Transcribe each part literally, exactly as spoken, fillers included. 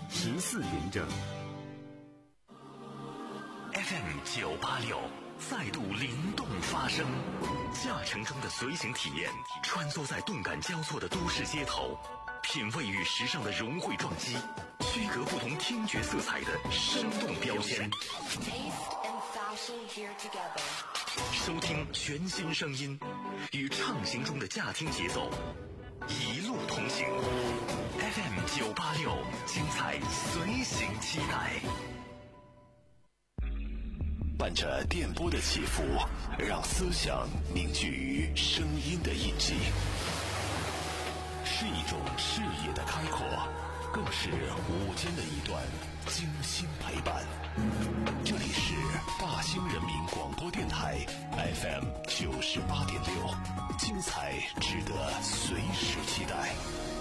十四点整。 F M 九八六再度灵动发声，驾乘中的随行体验，穿梭在动感交错的都市街头，品味与时尚的融汇撞击，区隔不同听觉色彩的生动标签。收听全新声音，与畅行中的驾听节奏，一路同行。F M 九八六，精彩随行期待。 伴着电波的起伏，让思想凝聚于声音的印记，是一种视野的开阔，更是午间的一段精心陪伴。这里是大兴人民广播电台 F M 九十八点六，精彩值得随时期待。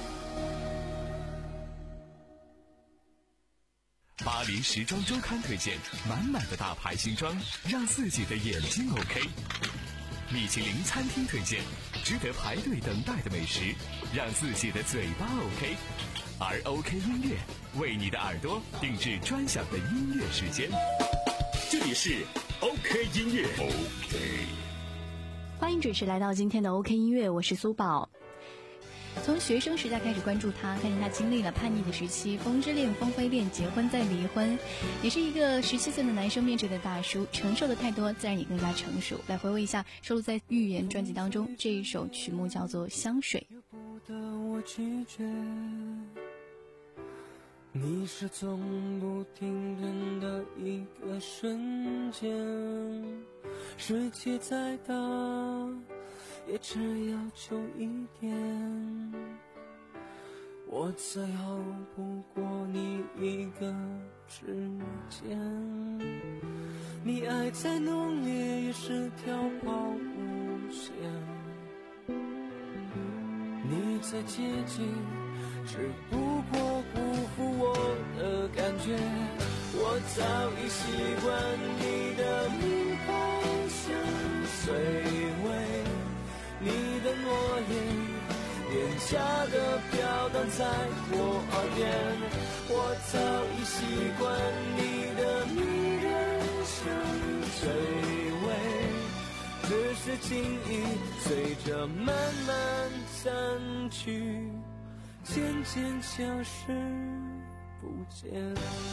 巴黎时装周刊推荐满满的大牌新装，让自己的眼睛 OK。米其林餐厅推荐值得排队等待的美食，让自己的嘴巴 OK。而 OK 音乐为你的耳朵定制专享的音乐时间。这里是 OK 音乐 OK。 欢迎准时来到今天的 OK 音乐，我是苏宝。从学生时代开始关注他，看见他经历了叛逆的时期，风之恋、风飞恋，结婚再离婚，也是一个十七岁的男生面对的大叔，承受的太多，自然也更加成熟。来回味一下收录在《预言》专辑当中这一首曲目，叫做《香水》。 由不得我拒绝，你是从不停顿的一个瞬间，世界再大也只要求一点，我最后不过你一个指尖，你爱再浓烈也是条抛物线，你再接近只不过辜负我的感觉，我早已习惯你的名牌香水味，你的诺言廉价的飘荡在我耳边，我早已习惯你的迷人香水味，只是轻易随着慢慢散去，渐渐消失不见。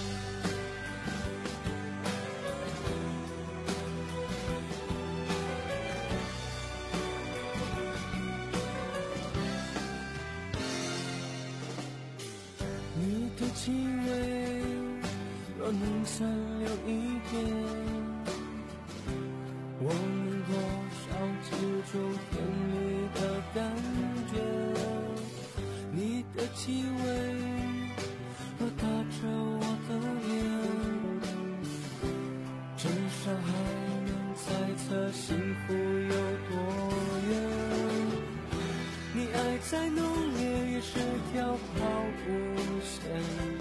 你的气味若能残留一点，我能多少记住甜蜜的感觉，你的气味若打着我的脸，至少还能猜测幸福有多远，你爱再浓烈也是条抛物线，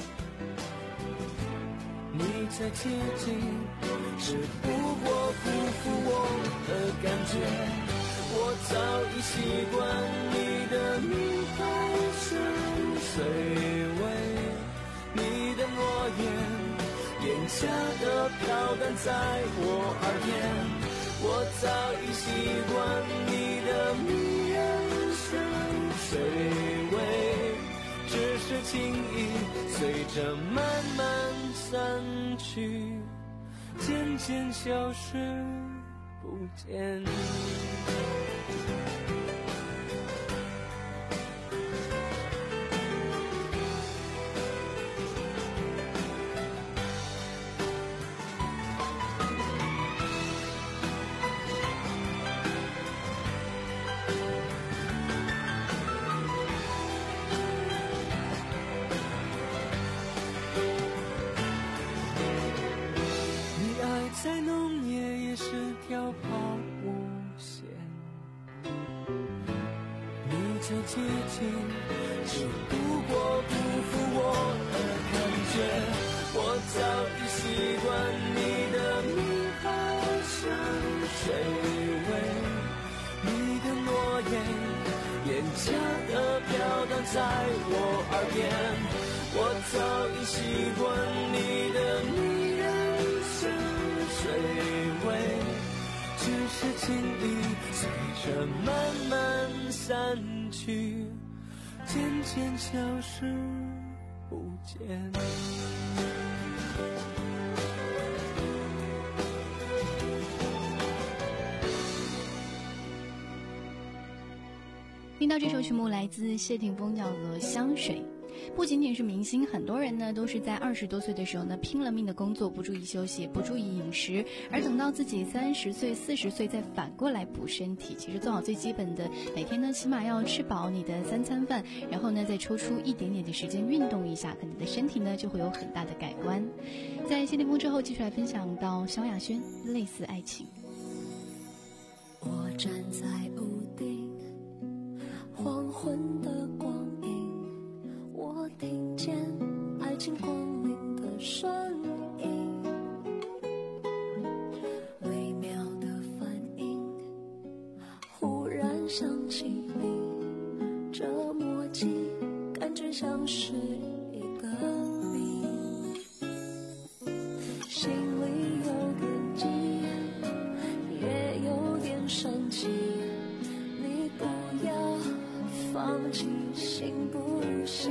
你再接近只不过辜负我的感觉，我早已习惯你的名牌香水味，你的诺言廉价的飘荡在我耳边，我早已习惯你的迷人香水味，只是轻易随着慢慢散去，渐渐消失不见。再浓烈也是条抛物线，你再接近只不过辜负我的感觉，我早已习惯你的名牌香水味，你的诺言廉价的飘荡在我耳边， 我早已习惯你的迷人深邃味，只是情意随着慢慢散去，渐渐消失不见。 听到这首曲目来自谢霆锋，叫做《香水》。不仅仅是明星，很多人呢都是在二十多岁的时候呢拼了命的工作，不注意休息，不注意饮食，而等到自己三十岁、四十岁再反过来补身体。其实做好最基本的，每天呢起码要吃饱你的三餐饭，然后呢再抽出一点点的时间运动一下，可能你的身体呢就会有很大的改观。在谢霆锋之后，继续来分享到萧亚轩《类似爱情》。 我站在屋顶，黄昏的光影，我听见爱情光临的声音，微妙的反应，忽然想起你，这默契感觉像是一个谜，心里有点急，也有点生气，你不要放弃，行不行？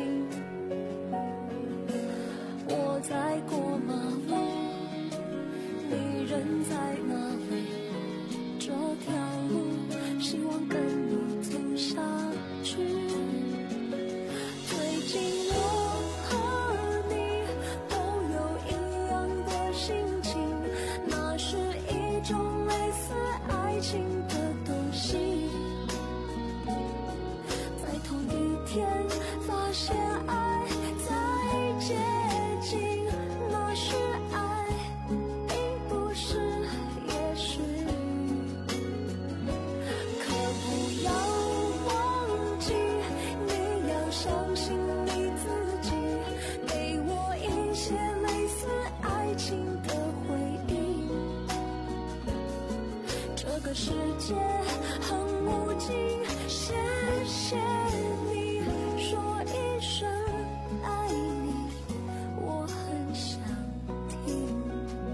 我在过马路，你人在哪里？这条路希望跟你走下去。最近我和你都有一样的心情，那是一种类似爱情的东西，在同一天发现爱在接近，那是爱，并不是也许。可不要忘记，你要相信你自己，给我一些类似爱情的回忆。这个世界很无尽，谢谢你说一声爱你，我很想听。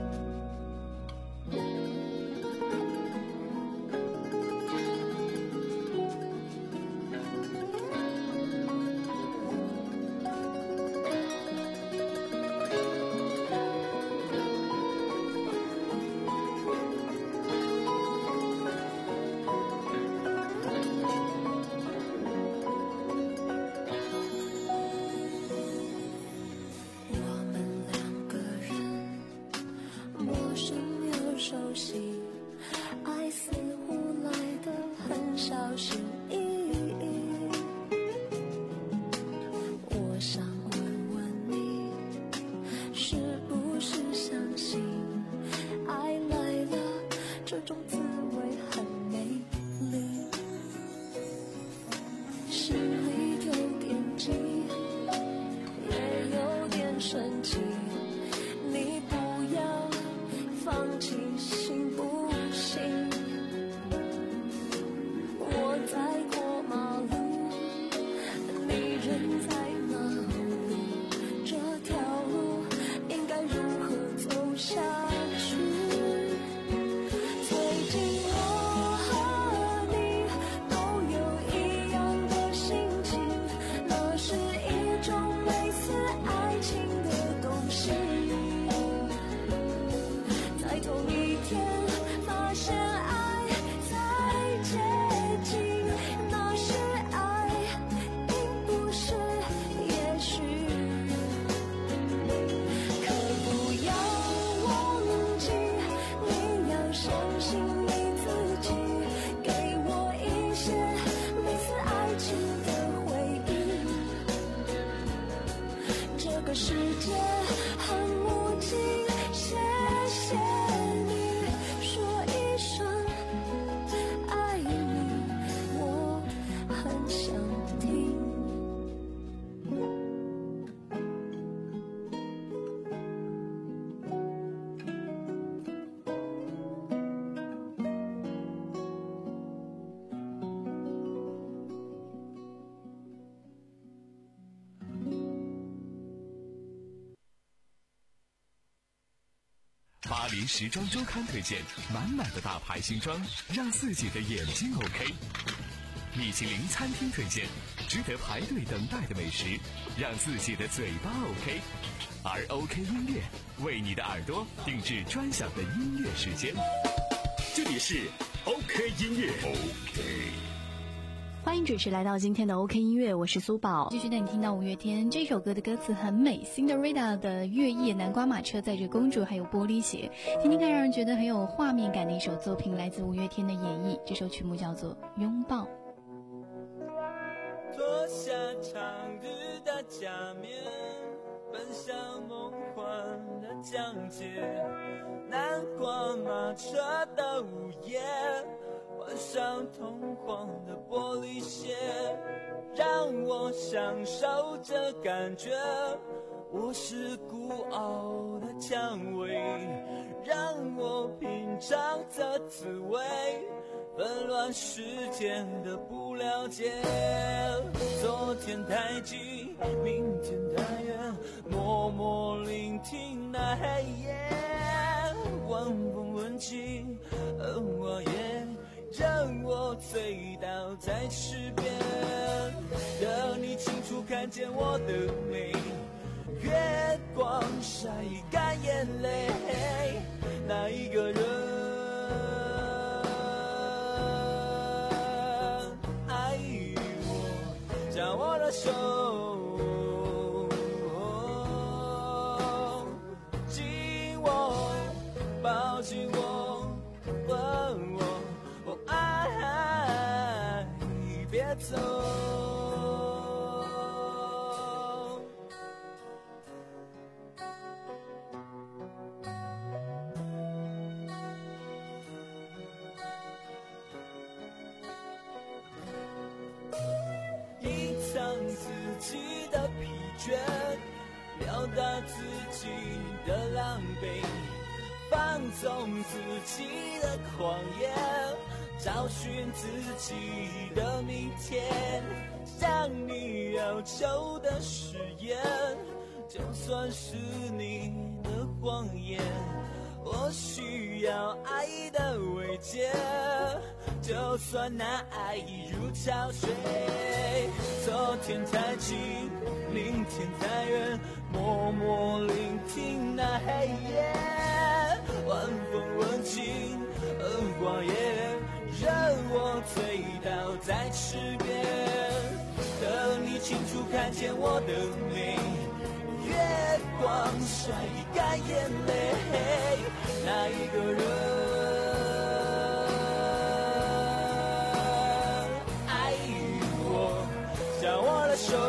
我们两个人陌生又熟悉，爱似乎来得很小心翼翼。我想问问你，是不是相信爱来了，这种滋味很美丽，心里有点急，也有点生气，你不要放弃，行不行？我在过马路，你人在哪里？这条路应该如何走下去？最近我和你都有一样的心情，那是一种类似爱情的东西，在同一天发现爱在接近，那是爱，并不是也许。可不要忘记，你要相信你自己，给我一些类似爱情的回忆。这个世界很无尽，谢谢你说一声爱你，我很想听。 巴黎时装周刊推荐满满的大牌新装，让自己的眼睛 OK。米其林餐厅推荐值得排队等待的美食，让自己的嘴巴 OK。而 OK 音乐为你的耳朵定制专享的音乐时间。 这里是 OK 音乐 OK。 欢迎准时来到今天的 OK 音乐，我是苏宝，继续带你听到五月天。这首歌的歌词很美， Cinderella 的月夜、南瓜马车载着公主还有玻璃鞋，听听看让人觉得很有画面感的一首作品，来自五月天的演绎。这首曲目叫做拥抱。 脱下长日的假面，奔向梦幻的疆界，南瓜马车的午夜，换上通黄的玻璃鞋，让我享受这感觉，我是孤傲的蔷薇，让我品尝这滋味，纷乱世间的不了解，昨天太近，明天太远，默默聆听那黑夜，晚风吻尽而我也让我醉倒在池边，让你清楚看见我的美，月光晒干眼泪，那一个人爱我，将我的手紧握，抱紧我，吻我，我爱别走。隐藏自己的疲倦，表达自己的狼狈，放纵自己的狂野，找寻自己的明天，向你要求的誓言，就算是你的谎言，我需要爱的慰藉，就算那爱已如潮水，昨天太近，明天太远，默默聆听那黑夜，晚风吻尽而花叶，让我醉倒在池边，等你清楚看见我的美，月光晒干眼泪，那一个人爱我，将我的手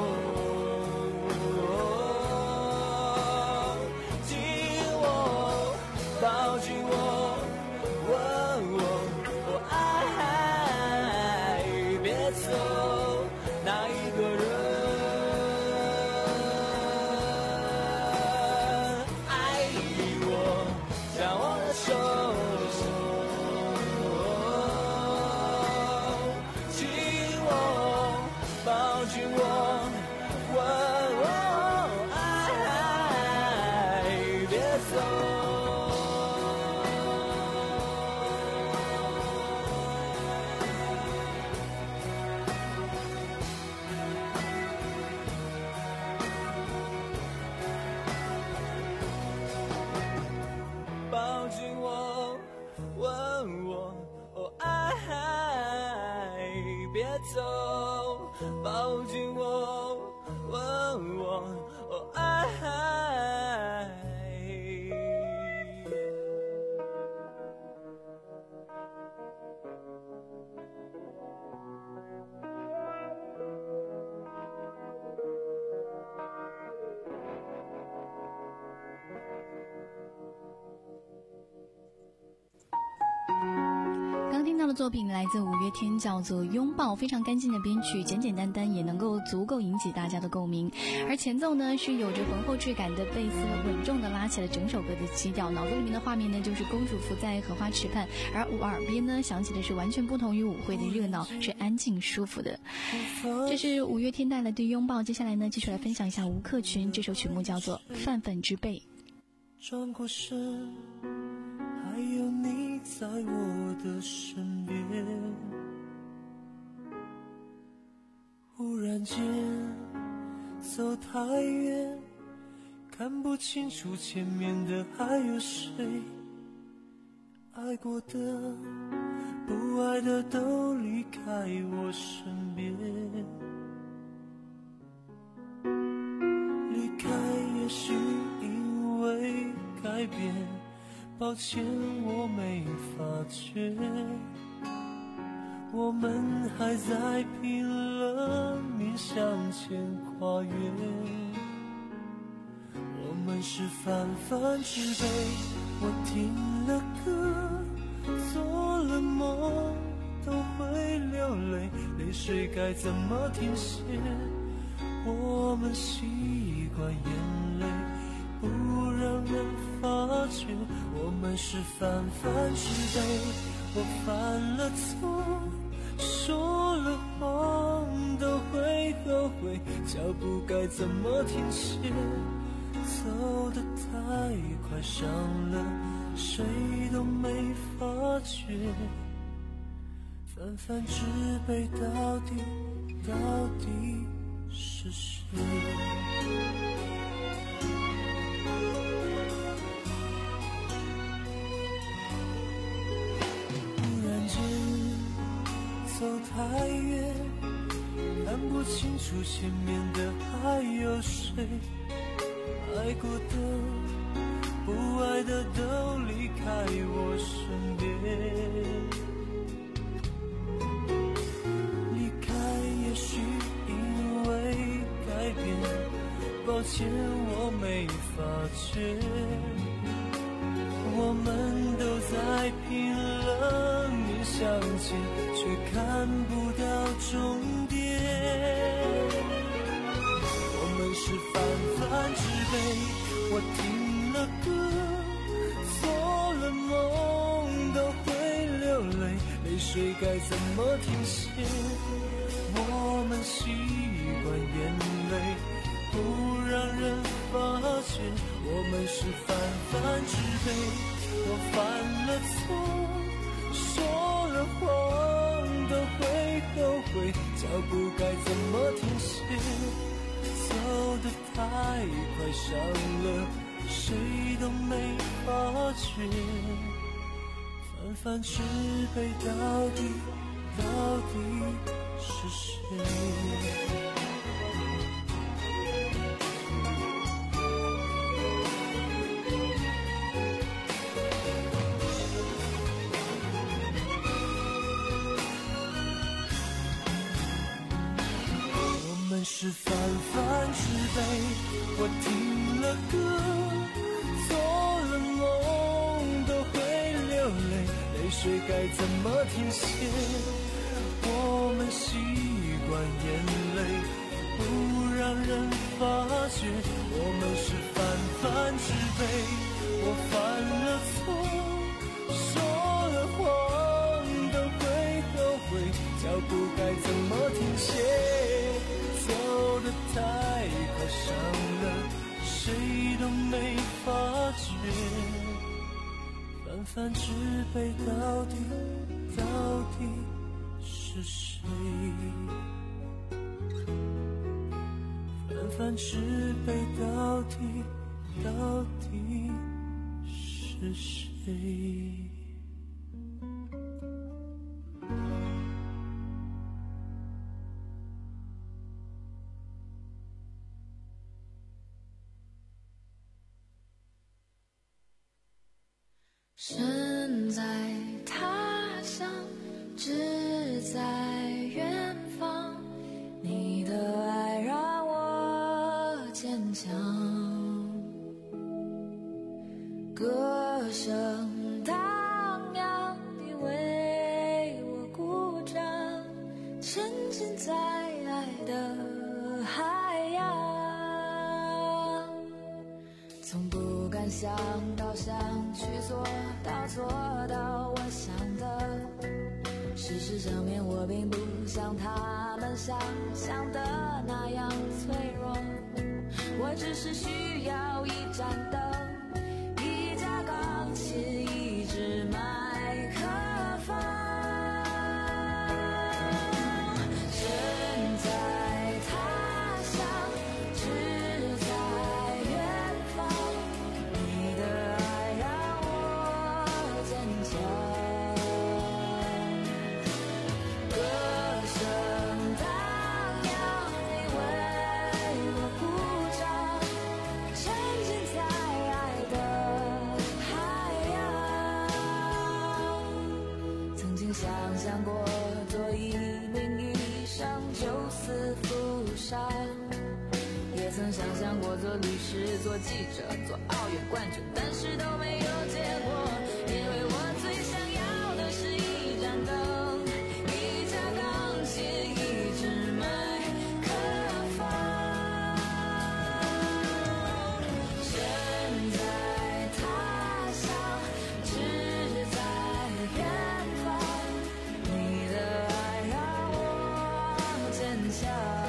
紧握，抱紧我，吻我，我爱别走，那一个人抱紧我，吻我，哦爱别走，抱紧我，吻我，哦爱。 刚听到的作品来自五月天，叫做《拥抱》，非常干净的编曲，简简单单也能够足够引起大家的共鸣。而前奏呢是有着浑厚质感的贝斯，稳重的拉起了整首歌的基调。脑子里面的画面呢就是公主伏在荷花池畔，而我耳边呢响起的是完全不同于舞会的热闹，是安静舒服的。这是五月天带来的《拥抱》。接下来呢继续来分享一下吴克群，这首曲目叫做《泛泛之辈》。 转过身，还有你在我的身边。忽然间走太远，看不清楚前面的还有谁，爱过的不爱的都离开我身边。离开也许因为改变，抱歉我没发觉，我们还在拼了命向前跨越。我们是泛泛之辈，我听了歌做了梦都会流泪，泪水该怎么停歇？我们习惯眼泪不让人发觉，我们是泛泛之辈，我犯了错说了谎都会后悔，脚步该怎么停歇？走得太快，伤了谁都没发觉，泛泛之辈到底到底是谁？忽然间走太远，看不清楚前面的还有谁，爱过的不爱的都离开我身边。离开也许因为改变，抱歉我没发觉，我们都在拼了命向前，却看不到终点。我们是泛泛之辈，我听了歌做了梦都会流泪，泪水该怎么停歇？我们习惯眼泪不让人发觉，我们是泛泛之辈，我犯了错说了谎都会后悔，脚步该怎么停歇？走得太快，伤了谁都没发觉，泛泛之辈到底到底是谁？是泛泛之辈，我听了歌做了梦都会流泪，泪水该怎么停歇？我们习惯眼泪不让人发觉，我们是泛泛之辈，我犯了错说了谎都会后悔，脚步该怎么停歇？走得太快，伤了谁都没发觉，泛泛之辈到底到底是谁？泛泛之辈到底到底是谁？ 身在他乡，志在远方，你的爱让我坚强，歌声荡漾，你为我鼓掌，沉浸在爱的海洋，从不敢想到想去做到做到我想的，事实证明我并不像他们想象的那样脆弱，我只是需要一盏灯， 做记者，做奥运冠军，但是都没有结果，因为我最想要的是一盏灯，一架钢琴，一支麦克风。身在他乡，志在远方，你的爱让我坚强。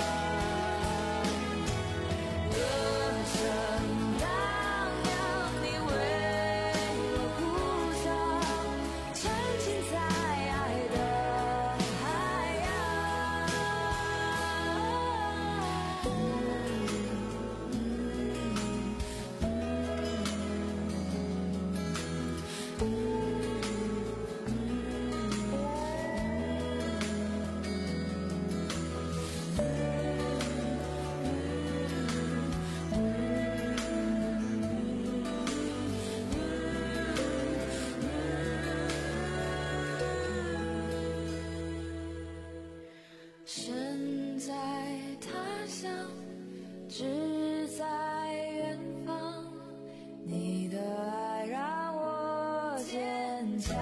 身在他乡，志在远方，你的爱让我坚强。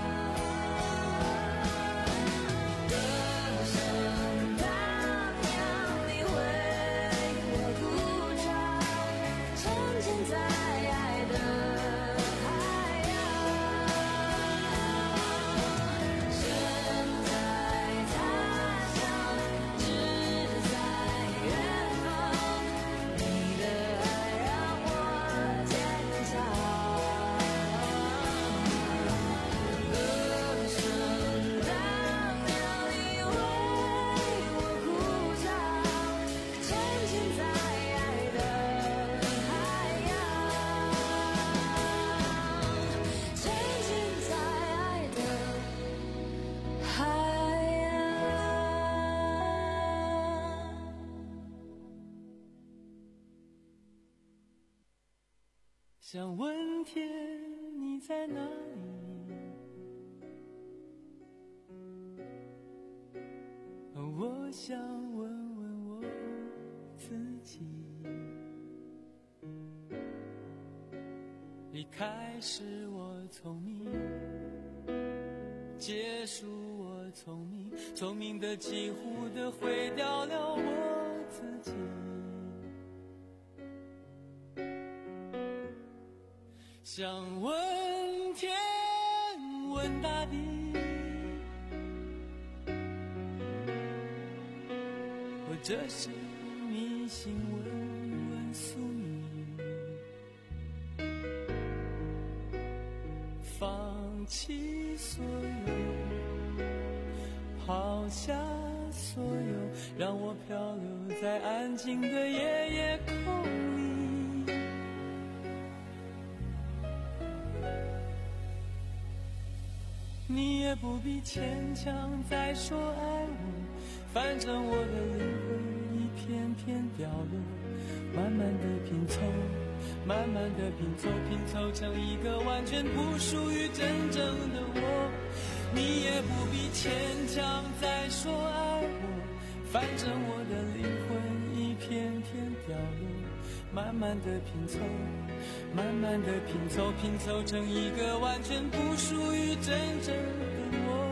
歌声荡漾，你为我鼓掌，沉浸在爱的海洋。身在他乡，志在远方，你的爱让我坚强。歌声荡漾，你为我鼓掌，沉浸在爱的海洋，沉浸在爱的海洋。 想问天你在哪里？我想问问我自己。离开时我聪明，结束我聪明，聪明的几乎的毁掉了我自己。想问天，问大地，或者是迷信问问宿命，放弃所有，抛下所有，让我漂流在安静的夜夜空里。你也不必牵强再说爱我，反正我的灵魂一片片掉落，慢慢的拼凑，慢慢的拼凑，拼凑成一个完全不属于真正的我。你也不必牵强再说爱我，反正我的灵魂一片片掉落，慢慢的拼凑，慢慢的拼凑，拼凑成一个完全不属于真正的我。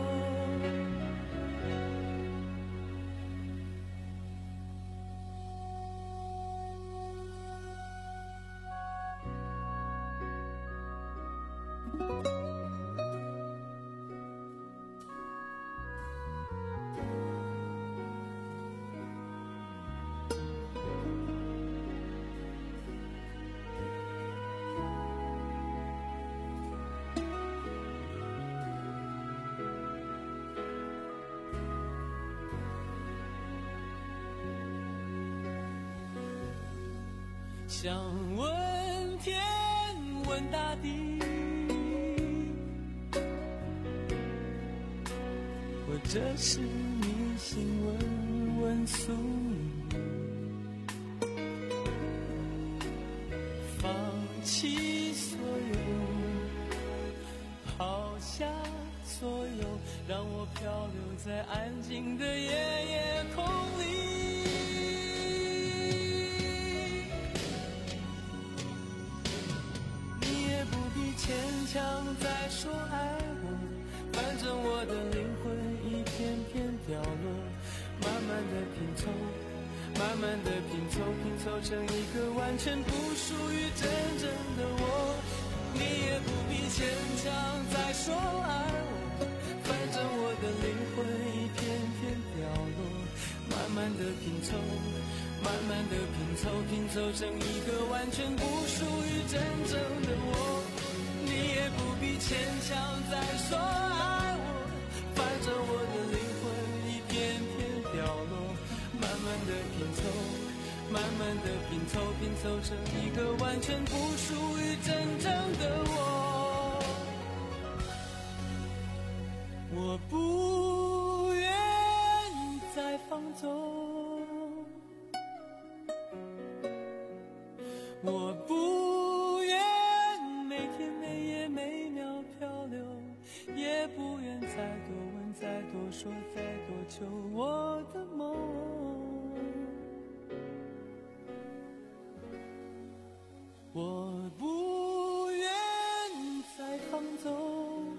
想问天，问大地，或者是迷信问问宿命，放弃所有，抛下所有，让我漂流在安静的夜夜空里。 牵强再说爱我，反正我的灵魂一片片掉落，慢慢的拼凑，慢慢的拼凑，拼凑成一个完全不属于真正的我。你也不必牵强再说爱我，反正我的灵魂一片片掉落，慢慢的拼凑，慢慢的拼凑，拼凑成一个完全不属于真正的我。你也不必牵强再说爱我，反正我的灵魂一片片掉落，慢慢的拼凑，慢慢的拼凑，拼凑成一个完全不属于真正的我。我不愿意再放纵，我不愿每天每夜每秒漂流，也不愿再多问再多说再多求我的梦。我不愿再放纵，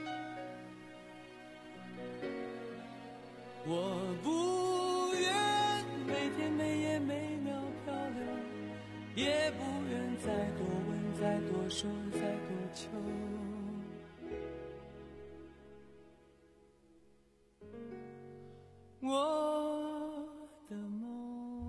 我不愿每天每夜每秒漂流，也不愿再多问再多说再多求我的梦。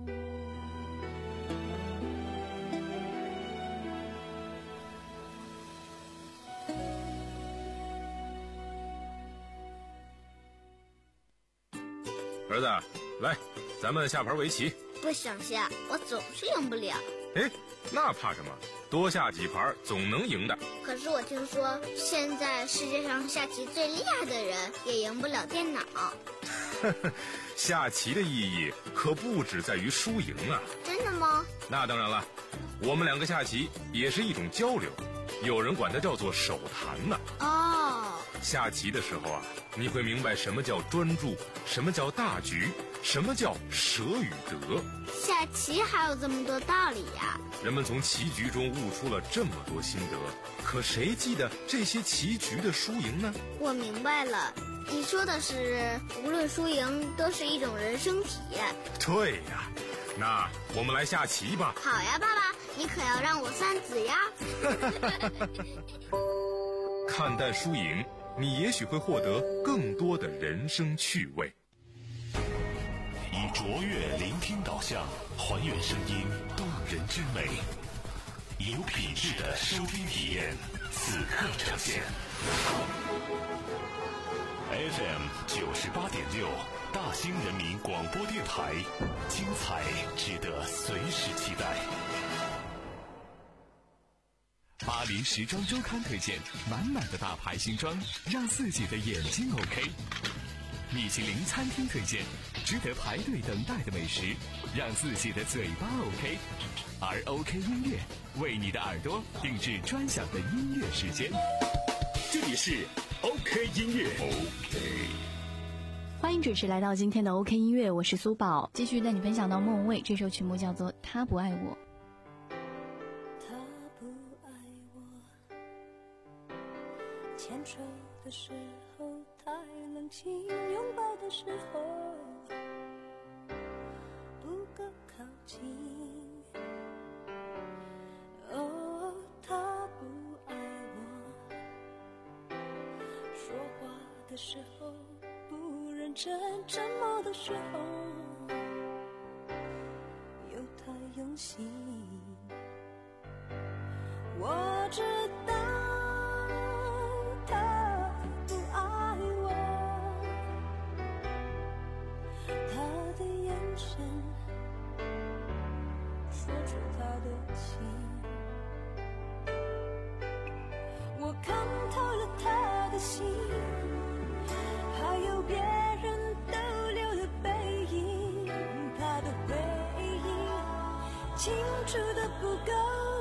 儿子，来，咱们下盘围棋。 不想下，我总是赢不了。 哎，那怕什么？多下几盘总能赢的。 可是我听说，现在世界上下棋最厉害的人也赢不了电脑。 下棋的意义可不只在于输赢啊。 真的吗？ 那当然了，我们两个下棋也是一种交流，有人管它叫做手谈呢。 哦， 下棋的时候啊，你会明白什么叫专注，什么叫大局，什么叫舍与得。 下棋还有这么多道理呀！ 人们从棋局中悟出了这么多心得，可谁记得这些棋局的输赢呢？ 我明白了，你说的是无论输赢都是一种人生体验。 对呀，那我们来下棋吧。 好呀，爸爸，你可要让我算子呀。 看淡输赢，你也许会获得更多的人生趣味。 以卓越聆听导向，还原声音动人之美，有品质的收听体验，此刻呈现。F M 九十八点六，大兴人民广播电台，精彩值得随时期待。 巴黎时装周刊推荐满满的大牌新装，让自己的眼睛 OK。米其林餐厅推荐值得排队等待的美食，让自己的嘴巴 OK。而 OK 音乐为你的耳朵定制专享的音乐时间。这里是 OK 音乐 OK。 欢迎准时来到今天的 OK 音乐，我是苏宝，继续带你分享到莫文蔚这首曲目叫做《他不爱我》。 他不爱我，牵手的时候太冷清，拥抱的时候不够靠近。哦，他不爱我，说话的时候不认真，沉默的时候又太用心。我知道他不爱我，他的眼神说出他的情，我看透了他的心，还有别人逗留的背影，他的回忆清楚的不够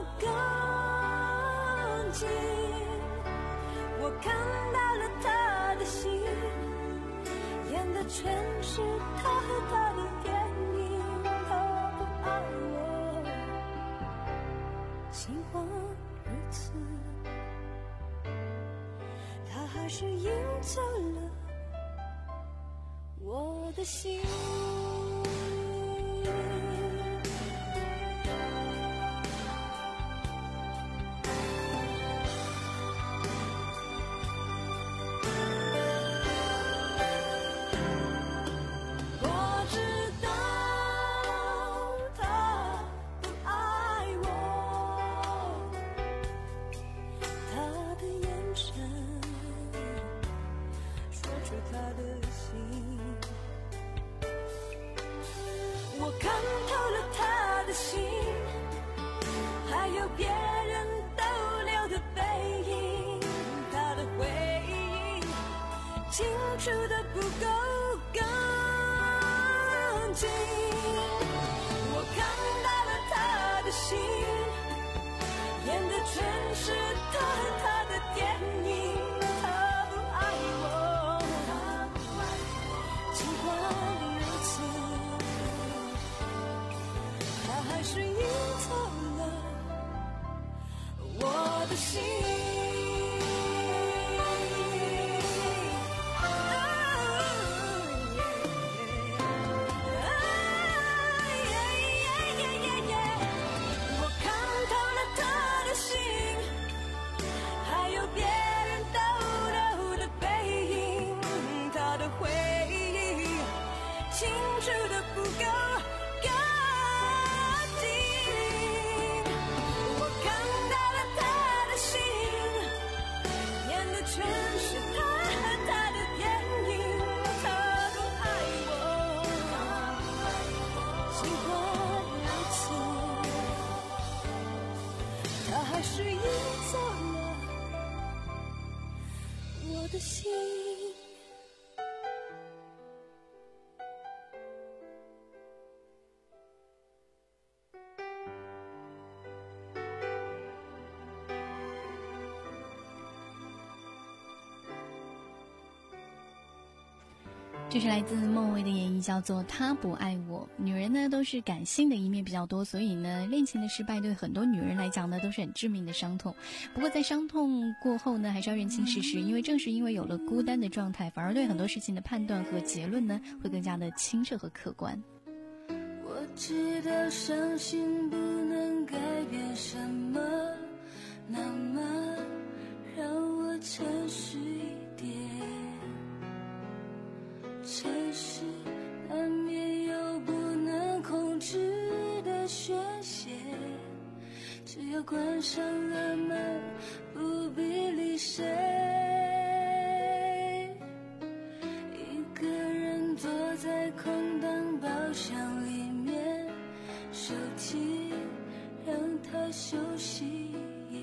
干净，我看到了他的心，演的全是他和他的电影。他不爱我，情话如此是赢走了我的心。我看透了他的心，还有别人逗留的背影，他的回应清楚的不够干净。我看到了他的心，演的全是他和他的电影。他不爱我，尽管如此，他还是赢走了我的心。我看透了他的心，还有别人逗留的背影，他的回忆清楚的不够干净。我看到了他的心，演的全是他和他的电影。他不爱我，尽管如此，他还是赢走了我的心。 这是来自孟薇的演绎，叫做《他不爱我》。女人呢都是感性的一面比较多，所以呢恋情的失败对很多女人来讲呢都是很致命的伤痛。不过在伤痛过后呢，还是要认清事实，因为正是因为有了孤单的状态，反而对很多事情的判断和结论呢会更加的清澈和客观。 我知道伤心不能改变什么，那么让我诚实一点。城市难免有不能控制的宣泄，只要关上了门，不必理谁。一个人坐在空荡包厢里面，手机让它休息也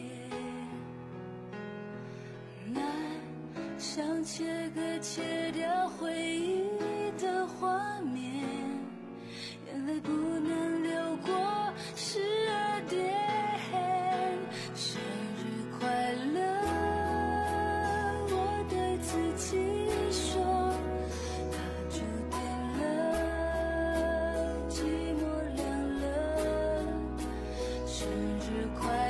难，想切割切掉回忆的画面，眼泪不能流过十二点。生日快乐，我对自己说，它注定了寂寞凉了。生日快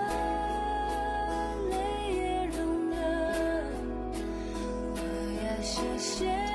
乐，泪也融了。我要谢谢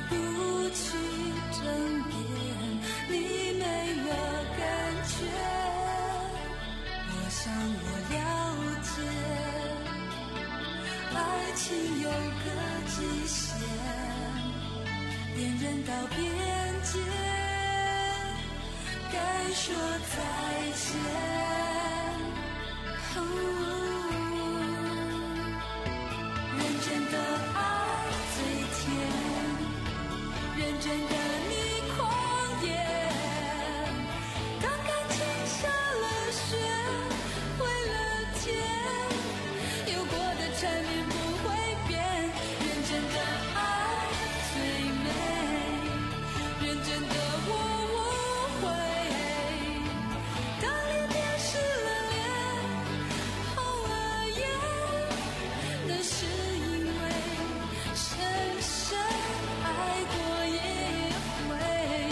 不去争辩，你没有感觉。我想我了解，爱情有个极限，恋人到边界，该说再见。哦，认真的爱最甜，认真的你狂野，当感情下了雪，为了甜，有过的缠绵不会变。认真的爱最美，认真的我无悔，当脸变湿了脸，红了眼，那是因为深深爱过一回。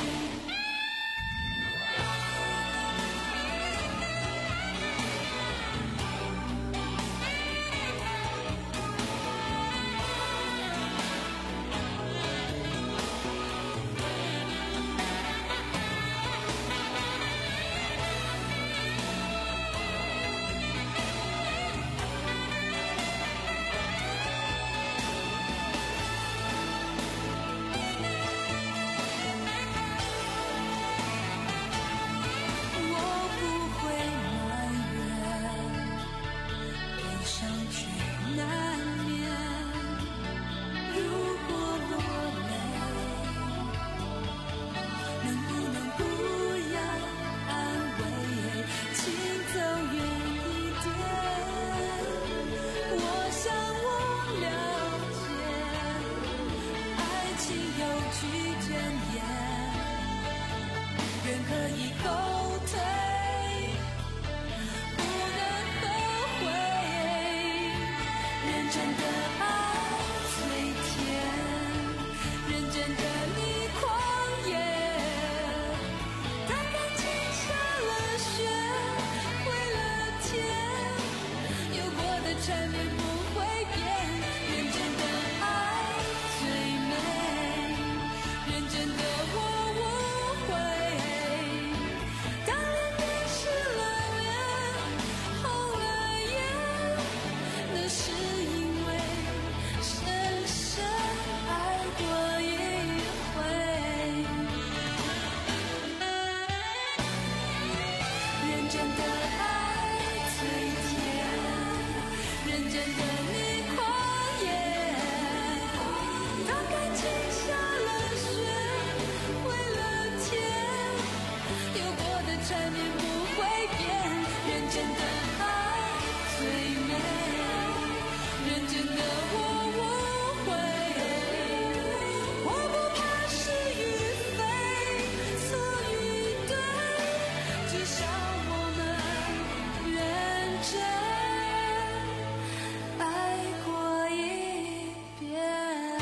我不会埋怨，悲伤却难免。如果落泪，能不能不要安慰，请走远一点。我想我了解，爱情有句箴言，人可以后退，不能后悔。认真的爱最甜，认真的你狂野，当感情下了雪，为了甜，有过的缠绵不会变。认真的爱最美，认真的我无悔，当脸变湿了脸，红了眼，那是因为深深爱过一回。认真的爱最甜，认真的你狂野，当感情下了雪，为了甜，有过的缠绵不会变。认真的爱最美，认真的我无悔，我不怕是与非，错与对，至少我们认真爱过一遍。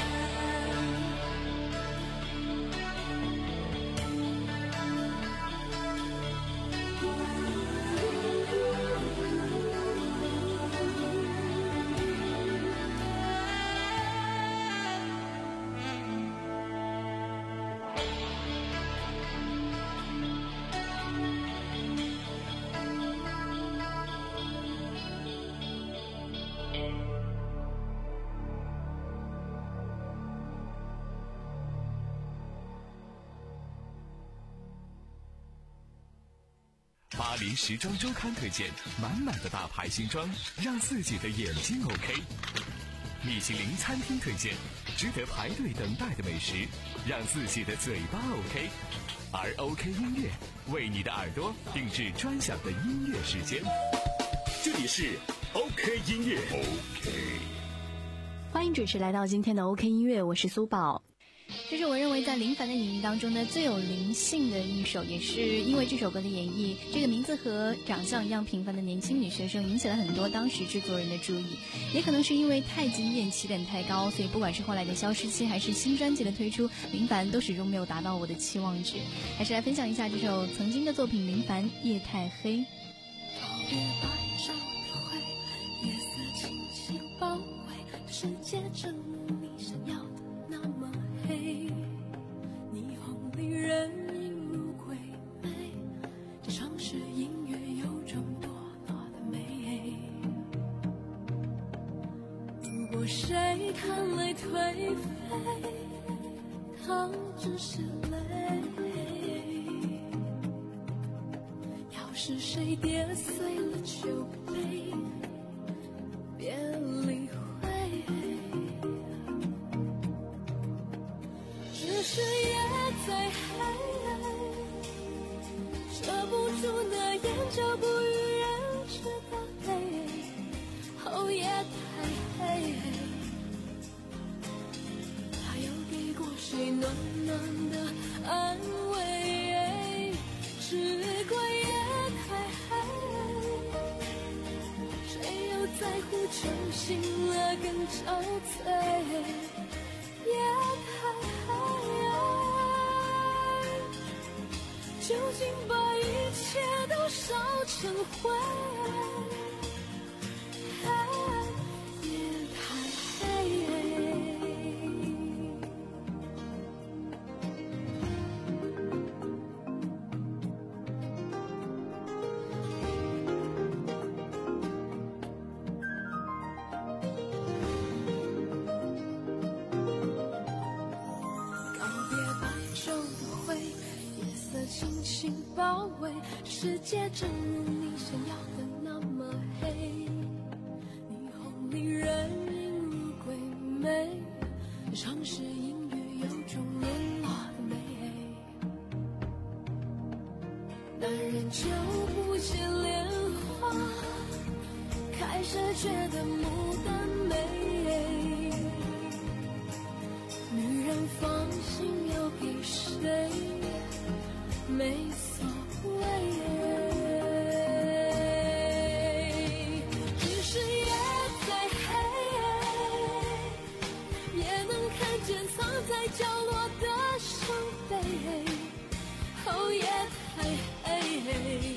巴黎时装周刊推荐满满的大牌新装，让自己的眼睛 OK。米其林餐厅推荐值得排队等待的美食，让自己的嘴巴 OK。而 OK 音乐为你的耳朵定制专享的音乐时间。 这里是 OK 音乐 OK。 欢迎准时来到今天的 OK 音乐，我是苏宝。这是我认为在林凡的演绎当中呢最有灵性的一首，也是因为这首歌的演绎，这个名字和长相一样平凡的年轻女学生引起了很多当时制作人的注意，也可能是因为太惊艳，起点太高，所以不管是后来的消失期还是新专辑的推出，林凡都始终没有达到我的期望值。还是来分享一下这首曾经的作品，林凡《夜太黑》。 夜白昼的灰，夜色轻轻包围，世界正如你想要的那么黑。 含泪颓废，它只是泪。要是谁跌碎了酒杯，别理会，只是夜再黑，遮不住的眼就不与人知道黑，哦夜太黑，他有给过谁暖暖的安慰，只怪夜太黑，谁又在乎酒醒了更憔悴，夜太黑，究竟把一切都烧成灰，夜太黑。告别白昼的灰，夜色轻轻包围，世界正如你想要的那么黑，霓虹里人影如鬼魅，城市阴雨有种沦落的美，男人就不见莲花开时觉得牡丹美，女人放心要给谁没所谓，只是夜再黑，也能看见藏在角落的伤悲，哦夜太黑，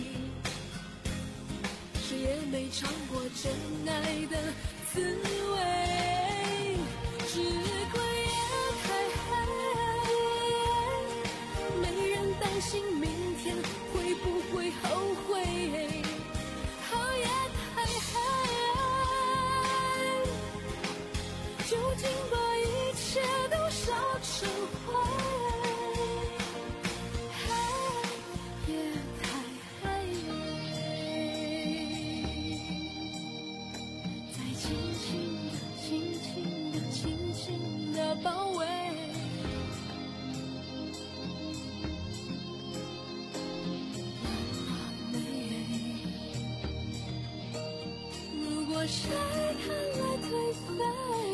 谁也没尝过真爱的滋味，只怪夜太黑，没人担心明天会不会后悔，哦夜太黑，究竟把一切都烧成灰，夜太黑，再轻轻地轻轻地轻轻地包围，如果谁看来颓废，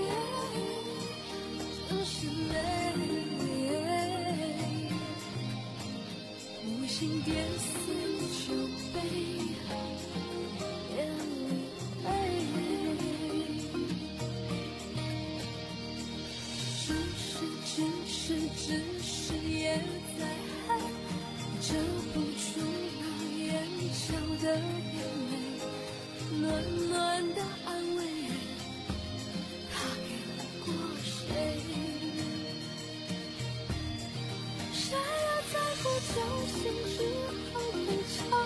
真是累，无心跌碎酒杯，别理会，只是只是只是夜再黑，遮不住那眼角的眼泪，暖暖的安慰，他给过谁？谁又在乎酒醒之后会憔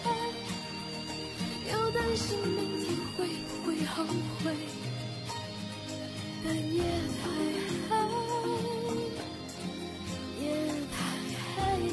悴？又担心明天会不会后悔？但夜太黑，夜太黑。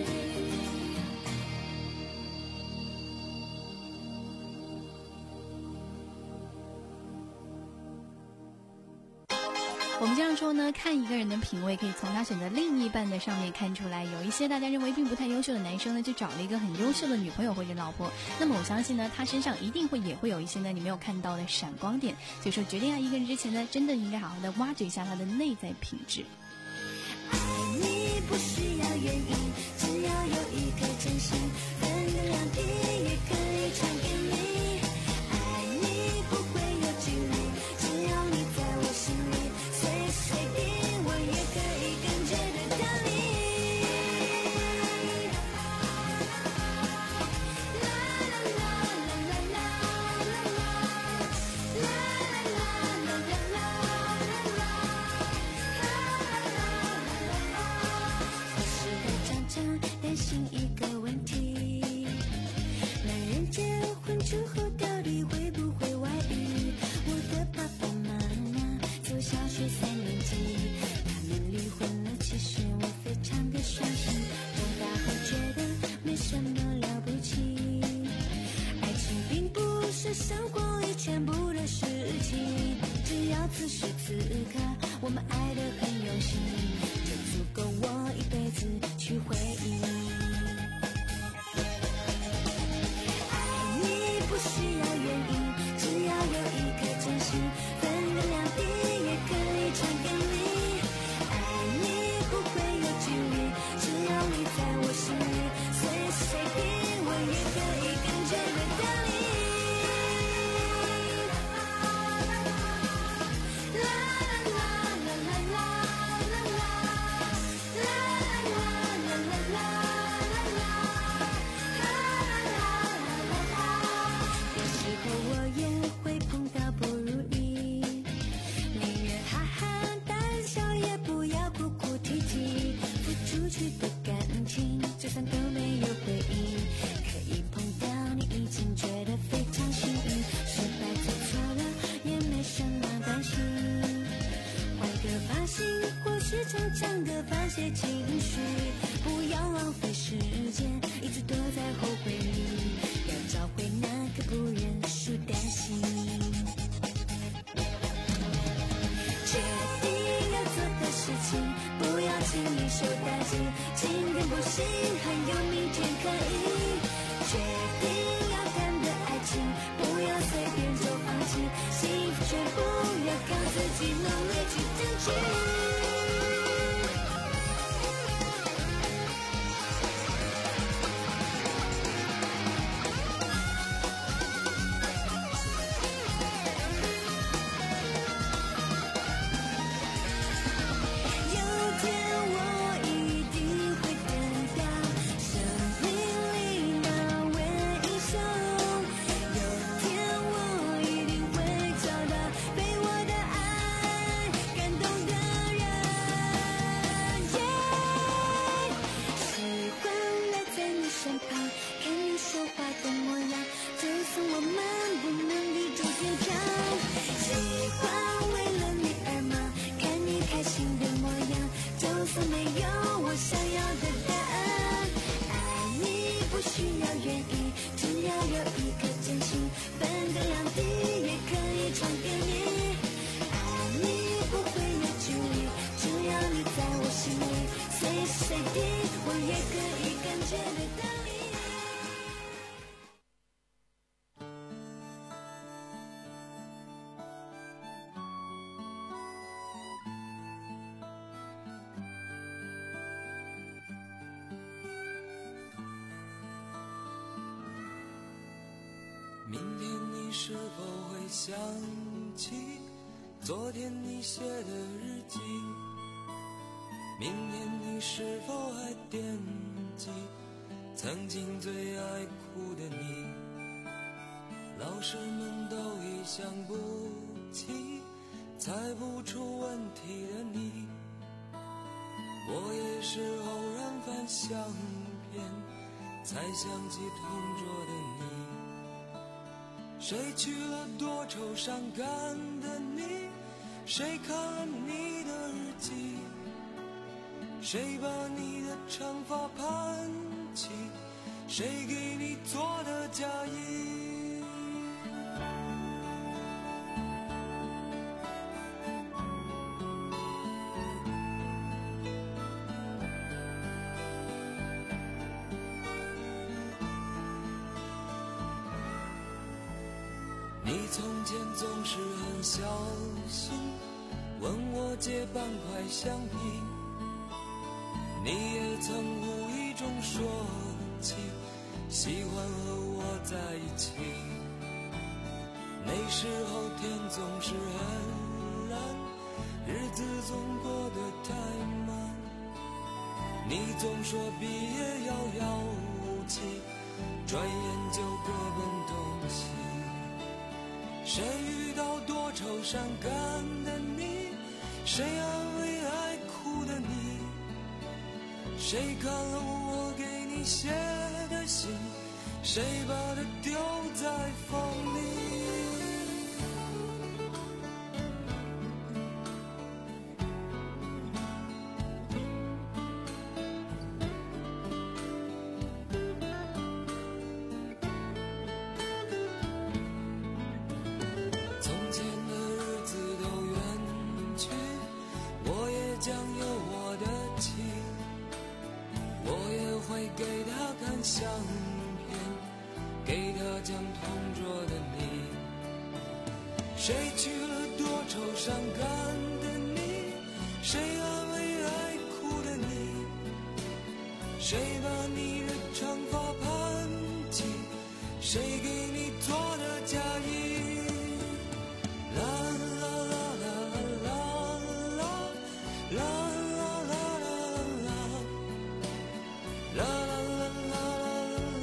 我们经常说呢，看一个人的品味，可以从他选择另一半的上面看出来。有一些大家认为并不太优秀的男生呢，就找了一个很优秀的女朋友或者老婆。那么我相信呢，他身上一定会也会有一些呢你没有看到的闪光点。所以说，决定爱一个人之前呢，真的应该好好的挖掘一下他的内在品质。 爱你不需要原因，只要有一颗真心，分个两地也可以传给你。爱你不会有距离，只要你在我心里，随时随地我也可以感觉得到你。啦啦啦啦啦啦啦啦啦啦啦啦啦啦啦。我是个长成是逞强的发泄情绪，不要浪费时间，一直躲在后悔里，要找回那个不认输的心。决定要做的事情，不要轻易受打击，今天不行，还有明天可以。决定要谈的爱情，不要随便就放弃，幸福却不要靠自己努力去争取。 明天你是否会想起昨天你写的日记？明天你是否还惦记曾经最爱哭的你？老师们都已想不起猜不出问题的你，我也是偶然翻相片才想起同桌的你。谁去了多愁善感的你？谁看了你的日记？谁把你的长发盘起？谁给你做的嫁衣？你从前总是很小心问我借半块橡皮，你也曾无意中说起喜欢和我在一起。那时候天总是很蓝，日子总过得太慢，你总说毕业遥遥无期，转眼就各奔东西。谁遇到多愁善感的你？谁安慰爱哭的你？谁看了我给你写的信？谁把它丢在风里？将有我的情，我也会给他看相片，给他讲同桌的你。谁去了多愁善感的你？谁安慰爱哭的你？谁把你的长发盘起？谁给你做的嫁衣？啦啦啦啦啦啦啦啦啦啦啦啦啦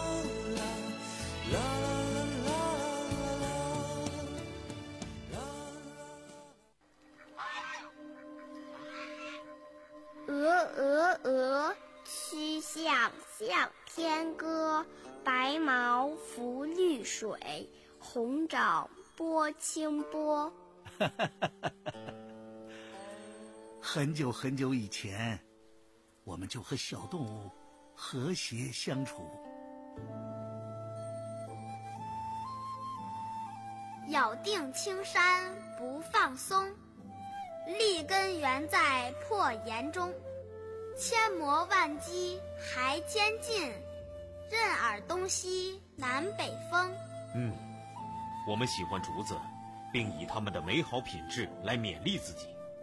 鹅鹅鹅，曲项向天歌。白毛浮绿水，红掌拨清波。 很久很久以前，我们就和小动物和谐相处。 咬定青山不放松，立根原在破岩中。千磨万击还坚劲，任尔东西南北风。 嗯，我们喜欢竹子，并以它们的美好品质来勉励自己。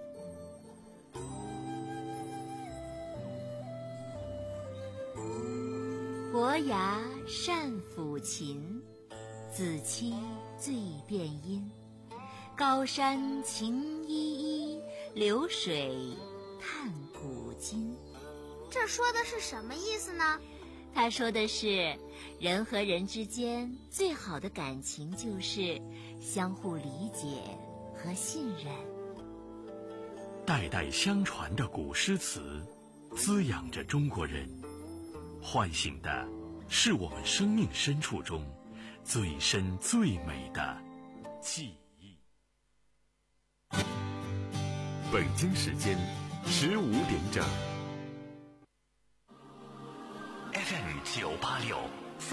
伯牙善抚琴，子期最辨音。高山晴依依，流水叹古今。 这说的是什么意思呢？ 他说的是，人和人之间最好的感情就是相互理解和信任。 代代相传的古诗词，滋养着中国人，唤醒的是我们生命深处中最深最美的记忆。 北京时间十五点整。 F M 九八六。